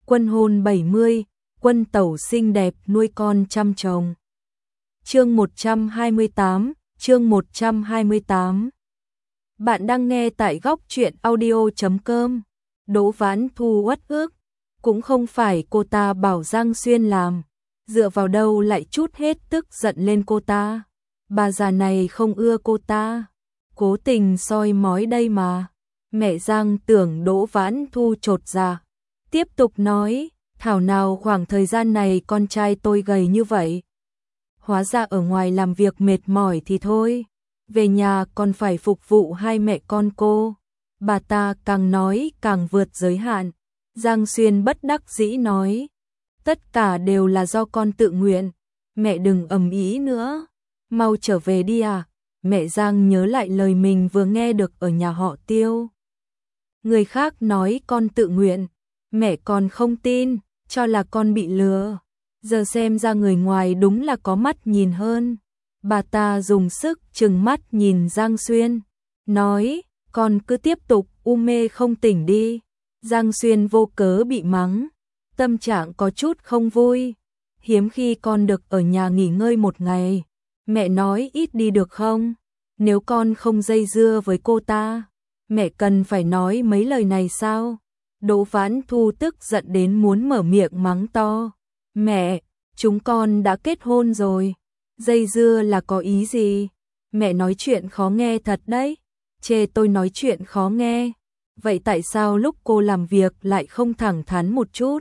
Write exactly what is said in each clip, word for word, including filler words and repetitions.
Quân hôn bảy mươi, quân tẩu xinh đẹp nuôi con trăm chồng. Chương một trăm hai mươi tám, chương một trăm hai mươi tám. Bạn đang nghe tại góc truyện audio chấm com. Đỗ Vãn Thu uất ức, cũng không phải cô ta bảo Giang Xuyên làm, dựa vào đâu lại chút hết tức giận lên cô ta. Bà già này không ưa cô ta, cố tình soi mói đây mà. Mẹ Giang tưởng Đỗ Vãn Thu chột dạ, tiếp tục nói, thảo nào khoảng thời gian này con trai tôi gầy như vậy. Hóa ra ở ngoài làm việc mệt mỏi thì thôi, về nhà còn phải phục vụ hai mẹ con cô. Bà ta càng nói càng vượt giới hạn. Giang Xuyên bất đắc dĩ nói, tất cả đều là do con tự nguyện, mẹ đừng ầm ĩ nữa, mau trở về đi à. Mẹ Giang nhớ lại lời mình vừa nghe được ở nhà họ Tiêu. Người khác nói con tự nguyện, mẹ còn không tin, cho là con bị lừa. Giờ xem ra người ngoài đúng là có mắt nhìn hơn. Bà ta dùng sức trừng mắt nhìn Giang Xuyên, nói, con cứ tiếp tục u mê không tỉnh đi. Giang Xuyên vô cớ bị mắng, tâm trạng có chút không vui. Hiếm khi con được ở nhà nghỉ ngơi một ngày, mẹ nói ít đi được không? Nếu con không dây dưa với cô ta, mẹ cần phải nói mấy lời này sao? Đỗ Vãn Thu tức giận đến muốn mở miệng mắng to. Mẹ, chúng con đã kết hôn rồi. Dây dưa là có ý gì? Mẹ nói chuyện khó nghe thật đấy. Chê tôi nói chuyện khó nghe. Vậy tại sao lúc cô làm việc lại không thẳng thắn một chút?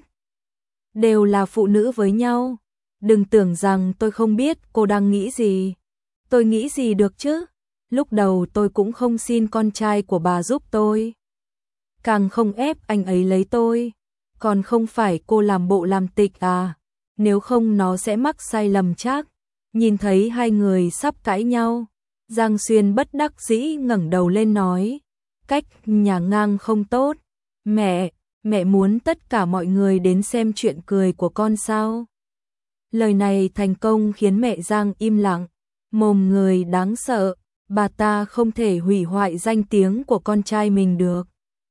Đều là phụ nữ với nhau. Đừng tưởng rằng tôi không biết cô đang nghĩ gì. Tôi nghĩ gì được chứ? Lúc đầu tôi cũng không xin con trai của bà giúp tôi, càng không ép anh ấy lấy tôi. Còn không phải cô làm bộ làm tịch à? Nếu không nó sẽ mắc sai lầm chắc. Nhìn thấy hai người sắp cãi nhau, Giang Xuyên bất đắc dĩ ngẩng đầu lên nói, cách nhà ngang không tốt. Mẹ, mẹ muốn tất cả mọi người đến xem chuyện cười của con sao? Lời này thành công khiến mẹ Giang im lặng, mồm người đáng sợ. Bà ta không thể hủy hoại danh tiếng của con trai mình được.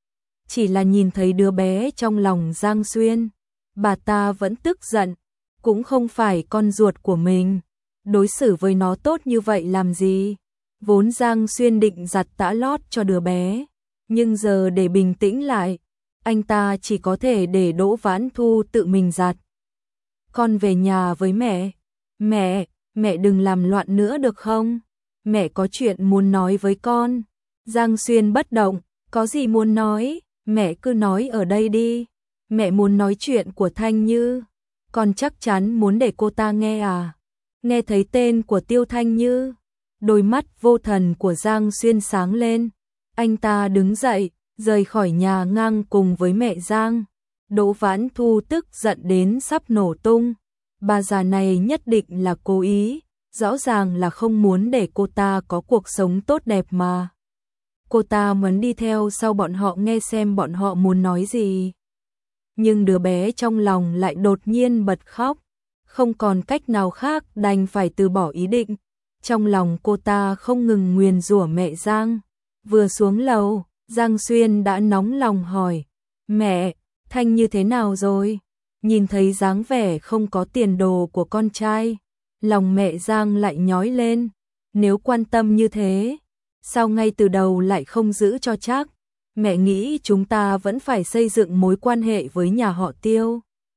Chỉ là nhìn thấy đứa bé trong lòng Giang Xuyên, bà ta vẫn tức giận, cũng không phải con ruột của mình, đối xử với nó tốt như vậy làm gì? Vốn Giang Xuyên định giặt tã lót cho đứa bé, nhưng giờ để bình tĩnh lại, anh ta chỉ có thể để Đỗ Vãn Thu tự mình giặt. Con về nhà với mẹ. Mẹ, mẹ đừng làm loạn nữa được không? Mẹ có chuyện muốn nói với con. Giang Xuyên bất động, có gì muốn nói, mẹ cứ nói ở đây đi. Mẹ muốn nói chuyện của Thanh Như. Con chắc chắn muốn để cô ta nghe à? Nghe thấy tên của Tiêu Thanh Như, đôi mắt vô thần của Giang Xuyên sáng lên. Anh ta đứng dậy, rời khỏi nhà ngang cùng với mẹ Giang. Đỗ Vãn Thu tức giận đến sắp nổ tung. Bà già này nhất định là cố ý, rõ ràng là không muốn để cô ta có cuộc sống tốt đẹp mà. Cô ta muốn đi theo sau bọn họ nghe xem bọn họ muốn nói gì. Nhưng đứa bé trong lòng lại đột nhiên bật khóc, không còn cách nào khác đành phải từ bỏ ý định. Trong lòng cô ta không ngừng nguyền rủa mẹ Giang. Vừa xuống lầu, Giang Xuyên đã nóng lòng hỏi, mẹ, Thanh như thế nào rồi? Nhìn thấy dáng vẻ không có tiền đồ của con trai, lòng mẹ Giang lại nhói lên. Nếu quan tâm như thế, sao ngay từ đầu lại không giữ cho chắc? Mẹ nghĩ chúng ta vẫn phải xây dựng mối quan hệ với nhà họ Tiêu.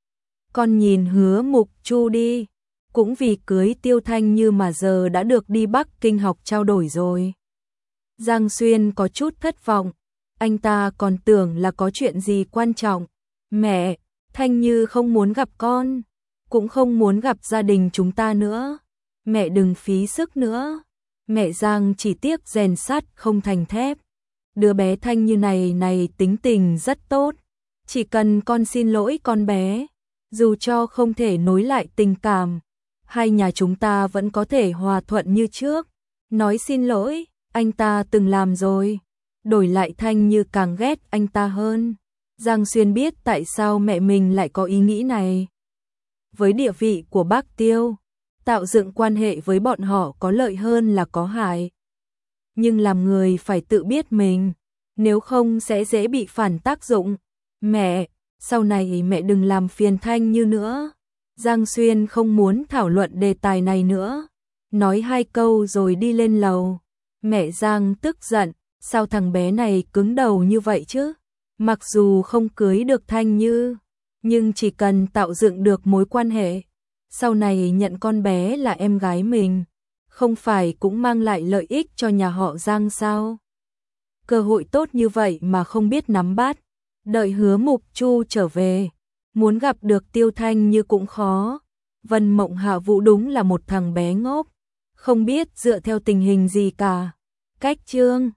Con nhìn Hứa Mục Chu đi, cũng vì cưới Tiêu Thanh Như mà giờ đã được đi Bắc Kinh học trao đổi rồi. Giang Xuyên có chút thất vọng, anh ta còn tưởng là có chuyện gì quan trọng. Mẹ, Thanh Như không muốn gặp con, cũng không muốn gặp gia đình chúng ta nữa. Mẹ đừng phí sức nữa. Mẹ Giang chỉ tiếc rèn sắt không thành thép. Đứa bé Thanh Như này này tính tình rất tốt. Chỉ cần con xin lỗi con bé, dù cho không thể nối lại tình cảm, hai nhà chúng ta vẫn có thể hòa thuận như trước. Nói xin lỗi, anh ta từng làm rồi. Đổi lại Thanh Như càng ghét anh ta hơn. Giang Xuyên biết tại sao mẹ mình lại có ý nghĩ này. Với địa vị của bác Tiêu, tạo dựng quan hệ với bọn họ có lợi hơn là có hại. Nhưng làm người phải tự biết mình, nếu không sẽ dễ bị phản tác dụng. Mẹ, sau này mẹ đừng làm phiền Thanh Như nữa. Giang Xuyên không muốn thảo luận đề tài này nữa, nói hai câu rồi đi lên lầu. Mẹ Giang tức giận, sao thằng bé này cứng đầu như vậy chứ? Mặc dù không cưới được Thanh Như, nhưng chỉ cần tạo dựng được mối quan hệ, sau này nhận con bé là em gái mình, không phải cũng mang lại lợi ích cho nhà họ Giang sao? Cơ hội tốt như vậy mà không biết nắm bắt, đợi Hứa Mục Chu trở về, muốn gặp được Tiêu Thanh Như cũng khó. Vân Mộng Hạ Vũ đúng là một thằng bé ngốc, không biết dựa theo tình hình gì cả. Cách chương